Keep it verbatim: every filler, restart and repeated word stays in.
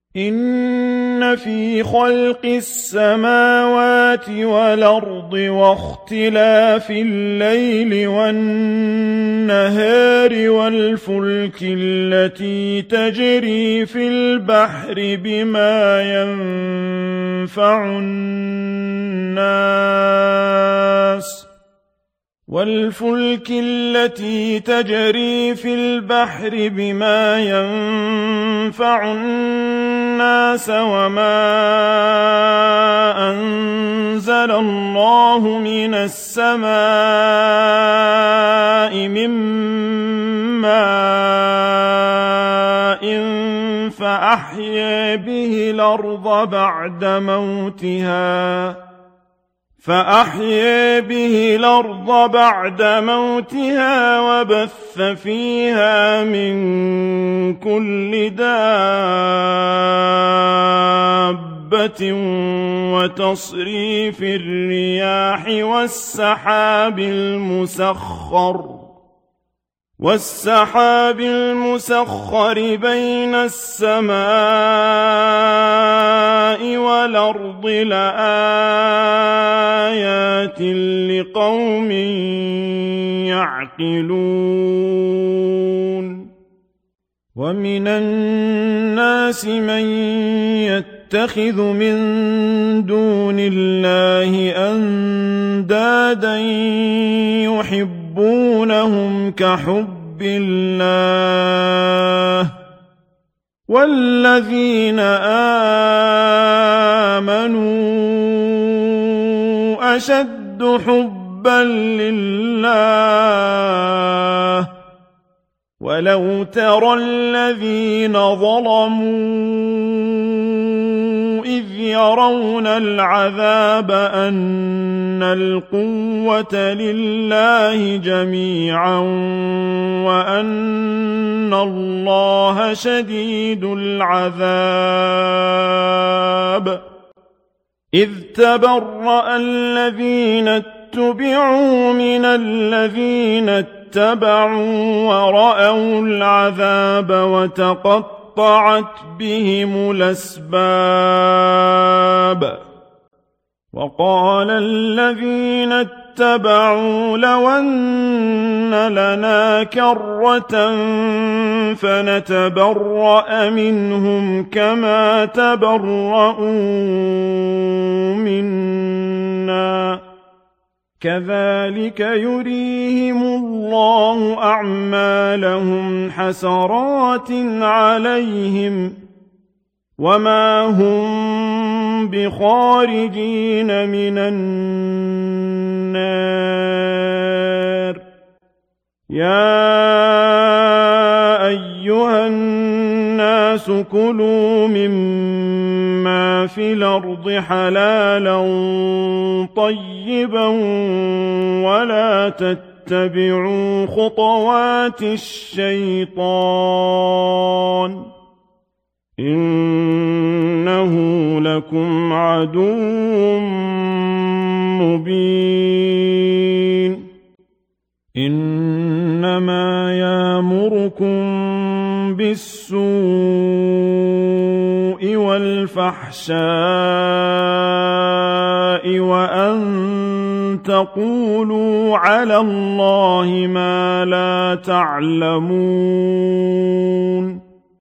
إن في خلق السماوات والأرض واختلاف الليل والنهار والفلك التي تجري في البحر بما ينفع الناس والفلك التي تجري في البحر بما ينفع الناس وما أنزل الله من السماء من ماء فأحيا به الأرض بعد موتها فأحيا به الأرض بعد موتها وبث فيها من كل دابة وتصريف الرياح والسحاب المسخر والسحاب المسخر بين السماء والأرض لآيات لقوم يعقلون ومن الناس من يتخذ من دون الله أندادا يحبونهم كحب الله والذين آمنوا أشد حبا لله ولو ترى الذين ظلموا إذ يرون العذاب أن القوة لله جميعا وأن الله شديد العذاب إذ تبرأ الذين اتبعوا من الذين اتبعوا ورأوا العذاب وتقطعت بهم الأسباب وقال الذين اتبعوا لو أن لنا كرة فنتبرأ منهم كما تبرؤوا منا كذلك يريهم الله أعمالهم حسرات عليهم وما هم بخارجين من النار يا أيها الناس كلوا مما في الأرض حلالا طيبا ولا تتبعوا خطوات الشيطان إنه لكم عدو مبين إنما يأمركم بالسوء والفحشاء وأن تقولوا على الله ما لا تعلمون